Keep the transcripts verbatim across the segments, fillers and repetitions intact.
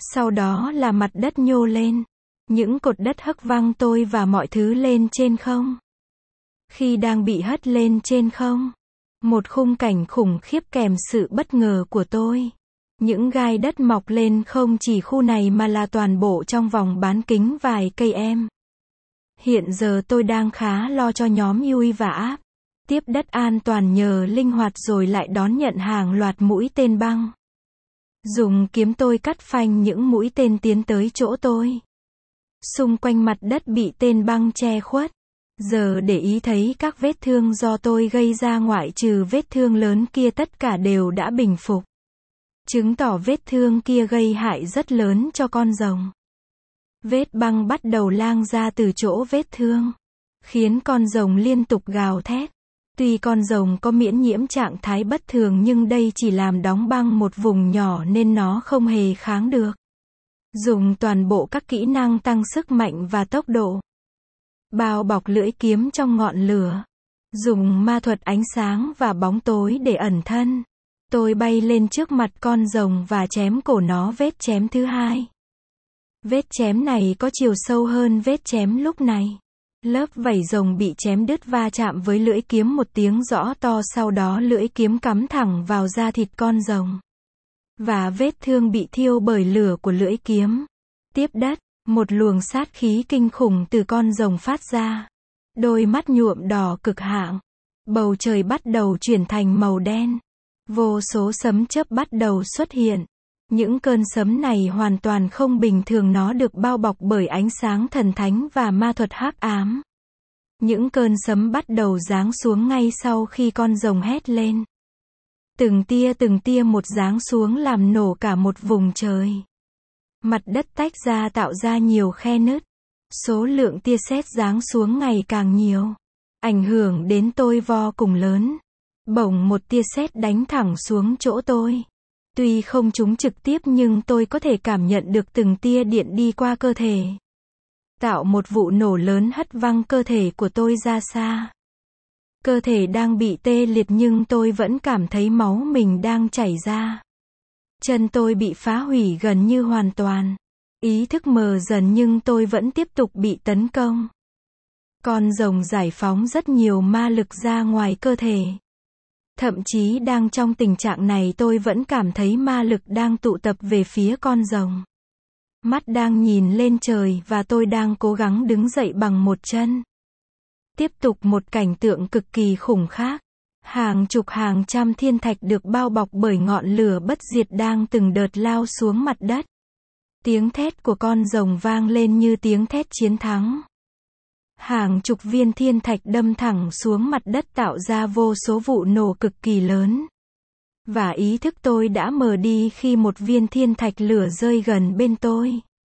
Sau đó là mặt đất nhô lên. Những cột đất hất văng tôi và mọi thứ lên trên không. Khi đang bị hất lên trên không, một khung cảnh khủng khiếp kèm sự bất ngờ của tôi. Những gai đất mọc lên không chỉ khu này mà là toàn bộ trong vòng bán kính vài cây em. Hiện giờ tôi đang khá lo cho nhóm Yui và áp. Tiếp đất an toàn nhờ linh hoạt rồi lại đón nhận hàng loạt mũi tên băng. Dùng kiếm tôi cắt phanh những mũi tên tiến tới chỗ tôi. Xung quanh mặt đất bị tên băng che khuất. Giờ để ý thấy các vết thương do tôi gây ra ngoại trừ vết thương lớn kia tất cả đều đã bình phục. Chứng tỏ vết thương kia gây hại rất lớn cho con rồng. Vết băng bắt đầu lan ra từ chỗ vết thương, khiến con rồng liên tục gào thét. Tuy con rồng có miễn nhiễm trạng thái bất thường nhưng đây chỉ làm đóng băng một vùng nhỏ nên nó không hề kháng được. Dùng toàn bộ các kỹ năng tăng sức mạnh và tốc độ. Bao bọc lưỡi kiếm trong ngọn lửa. Dùng ma thuật ánh sáng và bóng tối để ẩn thân. Tôi bay lên trước mặt con rồng và chém cổ nó vết chém thứ hai. Vết chém này có chiều sâu hơn vết chém lúc này. Lớp vảy rồng bị chém đứt va chạm với lưỡi kiếm một tiếng rõ to, sau đó lưỡi kiếm cắm thẳng vào da thịt con rồng. Và vết thương bị thiêu bởi lửa của lưỡi kiếm. Tiếp đất, một luồng sát khí kinh khủng từ con rồng phát ra. Đôi mắt nhuộm đỏ cực hạn. Bầu trời bắt đầu chuyển thành màu đen. Vô số sấm chớp bắt đầu xuất hiện. Những cơn sấm này hoàn toàn không bình thường, nó được bao bọc bởi ánh sáng thần thánh và ma thuật hắc ám. Những cơn sấm bắt đầu giáng xuống ngay sau khi con rồng hét lên. Từng tia từng tia một giáng xuống làm nổ cả một vùng trời. Mặt đất tách ra tạo ra nhiều khe nứt. Số lượng tia sét giáng xuống ngày càng nhiều. Ảnh hưởng đến tôi vô cùng lớn. Bỗng một tia sét đánh thẳng xuống chỗ tôi. Tuy không trúng trực tiếp nhưng tôi có thể cảm nhận được từng tia điện đi qua cơ thể. Tạo một vụ nổ lớn hất văng cơ thể của tôi ra xa. Cơ thể đang bị tê liệt nhưng tôi vẫn cảm thấy máu mình đang chảy ra. Chân tôi bị phá hủy gần như hoàn toàn. Ý thức mờ dần nhưng tôi vẫn tiếp tục bị tấn công. Con rồng giải phóng rất nhiều ma lực ra ngoài cơ thể. Thậm chí đang trong tình trạng này tôi vẫn cảm thấy ma lực đang tụ tập về phía con rồng. Mắt đang nhìn lên trời và tôi đang cố gắng đứng dậy bằng một chân. Tiếp tục một cảnh tượng cực kỳ khủng khác. Hàng chục hàng trăm thiên thạch được bao bọc bởi ngọn lửa bất diệt đang từng đợt lao xuống mặt đất. Tiếng thét của con rồng vang lên như tiếng thét chiến thắng. Hàng chục viên thiên thạch đâm thẳng xuống mặt đất tạo ra vô số vụ nổ cực kỳ lớn. Và ý thức tôi đã mờ đi khi một viên thiên thạch lửa rơi gần bên tôi.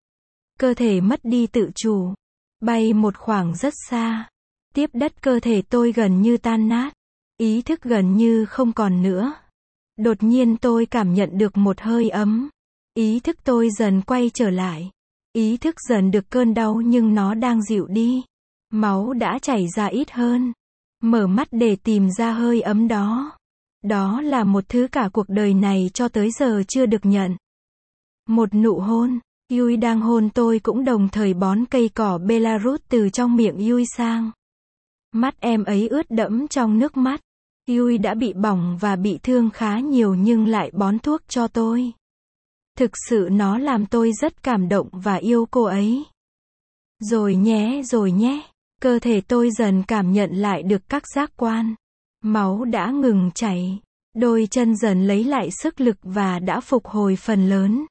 Cơ thể mất đi tự chủ. Bay một khoảng rất xa. Tiếp đất cơ thể tôi gần như tan nát. Ý thức gần như không còn nữa. Đột nhiên tôi cảm nhận được một hơi ấm. Ý thức tôi dần quay trở lại. Ý thức dần được cơn đau nhưng nó đang dịu đi. Máu đã chảy ra ít hơn. Mở mắt để tìm ra hơi ấm đó. Đó là một thứ cả cuộc đời này cho tới giờ chưa được nhận. Một nụ hôn. Yui đang hôn tôi cũng đồng thời bón cây cỏ Belarus từ trong miệng Yui sang. Mắt em ấy ướt đẫm trong nước mắt. Yui đã bị bỏng và bị thương khá nhiều nhưng lại bón thuốc cho tôi. Thực sự nó làm tôi rất cảm động và yêu cô ấy. Rồi nhé, rồi nhé. Cơ thể tôi dần cảm nhận lại được các giác quan. Máu đã ngừng chảy. Đôi chân dần lấy lại sức lực và đã phục hồi phần lớn.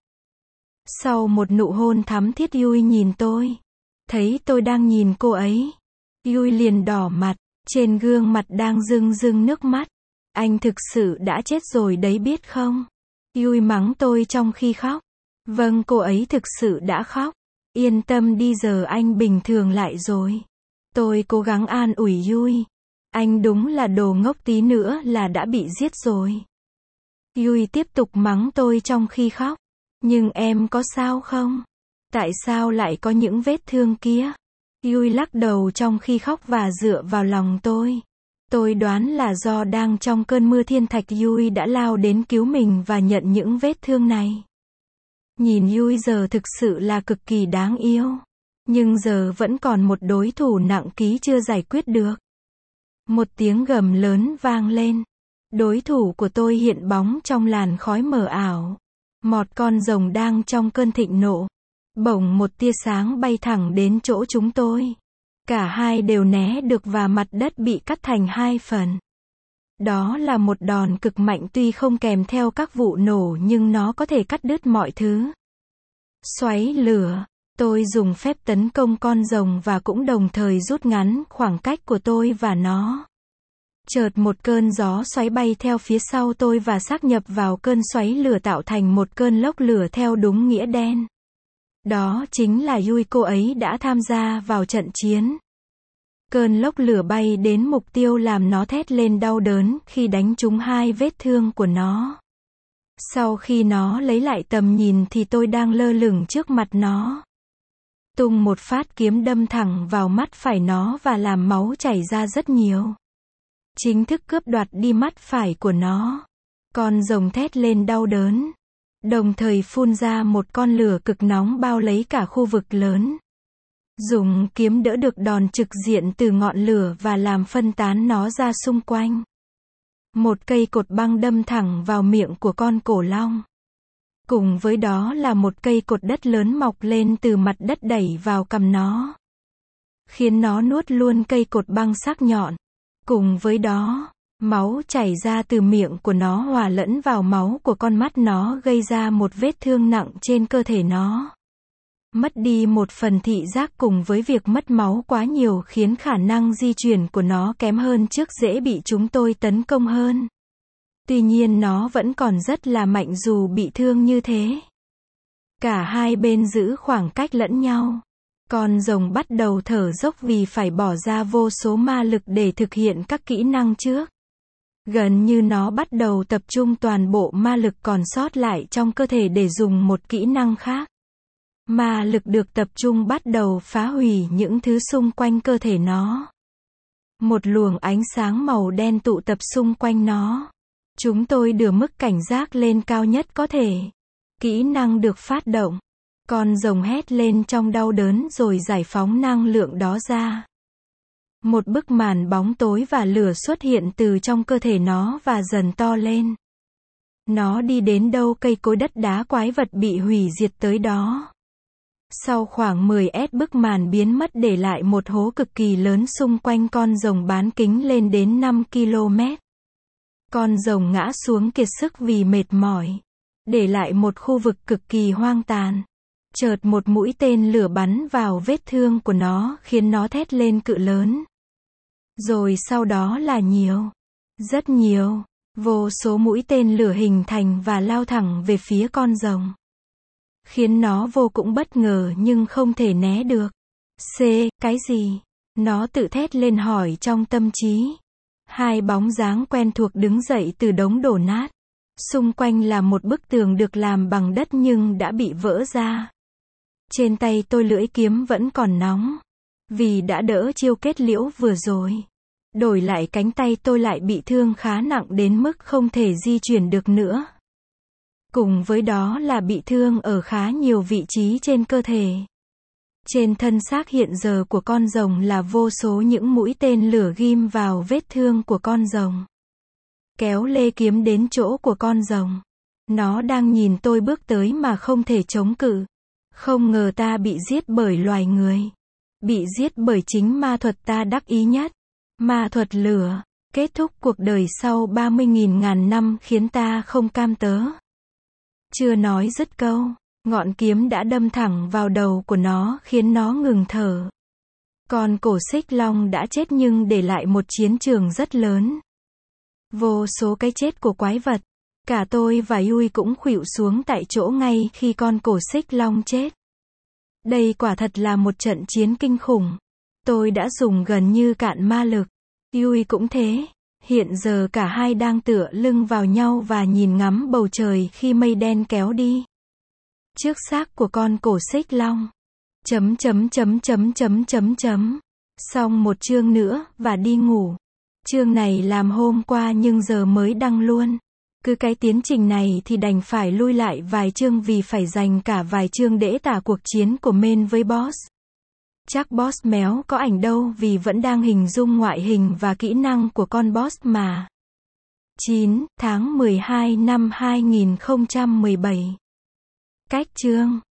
Sau một nụ hôn thắm thiết Yui nhìn tôi. Thấy tôi đang nhìn cô ấy. Yui liền đỏ mặt. Trên gương mặt đang rưng rưng nước mắt. Anh thực sự đã chết rồi đấy biết không? Yui mắng tôi trong khi khóc. Vâng, cô ấy thực sự đã khóc. Yên tâm đi, giờ anh bình thường lại rồi. Tôi cố gắng an ủi Yui. Anh đúng là đồ ngốc, tí nữa là đã bị giết rồi. Yui tiếp tục mắng tôi trong khi khóc. Nhưng em có sao không? Tại sao lại có những vết thương kia? Yui lắc đầu trong khi khóc và dựa vào lòng tôi. Tôi đoán là do đang trong cơn mưa thiên thạch Yui đã lao đến cứu mình và nhận những vết thương này. Nhìn Yui giờ thực sự là cực kỳ đáng yêu. Nhưng giờ vẫn còn một đối thủ nặng ký chưa giải quyết được. Một tiếng gầm lớn vang lên. Đối thủ của tôi hiện bóng trong làn khói mờ ảo. Một con rồng đang trong cơn thịnh nộ. Bỗng một tia sáng bay thẳng đến chỗ chúng tôi. Cả hai đều né được và mặt đất bị cắt thành hai phần. Đó là một đòn cực mạnh tuy không kèm theo các vụ nổ nhưng nó có thể cắt đứt mọi thứ. Xoáy lửa. Tôi dùng phép tấn công con rồng và cũng đồng thời rút ngắn khoảng cách của tôi và nó. Chợt một cơn gió xoáy bay theo phía sau tôi và sáp nhập vào cơn xoáy lửa tạo thành một cơn lốc lửa theo đúng nghĩa đen. Đó chính là Yui, cô ấy đã tham gia vào trận chiến. Cơn lốc lửa bay đến mục tiêu làm nó thét lên đau đớn khi đánh trúng hai vết thương của nó. Sau khi nó lấy lại tầm nhìn thì tôi đang lơ lửng trước mặt nó. Tung một phát kiếm đâm thẳng vào mắt phải nó và làm máu chảy ra rất nhiều. Chính thức cướp đoạt đi mắt phải của nó. Con rồng thét lên đau đớn. Đồng thời phun ra một con lửa cực nóng bao lấy cả khu vực lớn. Dùng kiếm đỡ được đòn trực diện từ ngọn lửa và làm phân tán nó ra xung quanh. Một cây cột băng đâm thẳng vào miệng của con cổ long. Cùng với đó là một cây cột đất lớn mọc lên từ mặt đất đẩy vào cằm nó. Khiến nó nuốt luôn cây cột băng sắc nhọn. Cùng với đó, máu chảy ra từ miệng của nó hòa lẫn vào máu của con mắt nó gây ra một vết thương nặng trên cơ thể nó. Mất đi một phần thị giác cùng với việc mất máu quá nhiều khiến khả năng di chuyển của nó kém hơn trước, dễ bị chúng tôi tấn công hơn. Tuy nhiên nó vẫn còn rất là mạnh dù bị thương như thế. Cả hai bên giữ khoảng cách lẫn nhau. Con rồng bắt đầu thở dốc vì phải bỏ ra vô số ma lực để thực hiện các kỹ năng trước. Gần như nó bắt đầu tập trung toàn bộ ma lực còn sót lại trong cơ thể để dùng một kỹ năng khác. Ma lực được tập trung bắt đầu phá hủy những thứ xung quanh cơ thể nó. Một luồng ánh sáng màu đen tụ tập xung quanh nó. Chúng tôi đưa mức cảnh giác lên cao nhất có thể. Kỹ năng được phát động. Con rồng hét lên trong đau đớn rồi giải phóng năng lượng đó ra. Một bức màn bóng tối và lửa xuất hiện từ trong cơ thể nó và dần to lên. Nó đi đến đâu cây cối đất đá quái vật bị hủy diệt tới đó. Sau khoảng mười mét bức màn biến mất để lại một hố cực kỳ lớn xung quanh con rồng bán kính lên đến năm ki lô mét. Con rồng ngã xuống kiệt sức vì mệt mỏi. Để lại một khu vực cực kỳ hoang tàn. Chợt một mũi tên lửa bắn vào vết thương của nó khiến nó thét lên cự lớn. Rồi sau đó là nhiều, rất nhiều, vô số mũi tên lửa hình thành và lao thẳng về phía con rồng. Khiến nó vô cùng bất ngờ nhưng không thể né được. C, cái gì? Nó tự thét lên hỏi trong tâm trí. Hai bóng dáng quen thuộc đứng dậy từ đống đổ nát. Xung quanh là một bức tường được làm bằng đất nhưng đã bị vỡ ra. Trên tay tôi lưỡi kiếm vẫn còn nóng. Vì đã đỡ chiêu kết liễu vừa rồi. Đổi lại cánh tay tôi lại bị thương khá nặng đến mức không thể di chuyển được nữa. Cùng với đó là bị thương ở khá nhiều vị trí trên cơ thể. Trên thân xác hiện giờ của con rồng là vô số những mũi tên lửa ghim vào vết thương của con rồng. Kéo lê kiếm đến chỗ của con rồng. Nó đang nhìn tôi bước tới mà không thể chống cự. Không ngờ ta bị giết bởi loài người. Bị giết bởi chính ma thuật ta đắc ý nhất. Ma thuật lửa. Kết thúc cuộc đời sau ba mươi nghìn ngàn năm khiến ta không cam tớ. Chưa nói dứt câu. Ngọn kiếm đã đâm thẳng vào đầu của nó khiến nó ngừng thở. Con cổ xích long đã chết nhưng để lại một chiến trường rất lớn. Vô số cái chết của quái vật. Cả tôi và Yui cũng khuỵu xuống tại chỗ ngay khi con cổ xích long chết. Đây quả thật là một trận chiến kinh khủng. Tôi đã dùng gần như cạn ma lực. Yui cũng thế. Hiện giờ cả hai đang tựa lưng vào nhau và nhìn ngắm bầu trời khi mây đen kéo đi. Trước xác của con cổ xích long. Chấm chấm chấm chấm chấm chấm chấm. Xong một chương nữa và đi ngủ. Chương này làm hôm qua nhưng giờ mới đăng luôn. Cứ cái tiến trình này thì đành phải lui lại vài chương vì phải dành cả vài chương để tả cuộc chiến của Maine với Boss. Chắc Boss méo có ảnh đâu vì vẫn đang hình dung ngoại hình và kỹ năng của con Boss mà. chín tháng mười hai năm hai nghìn không trăm mười bảy. Cách chương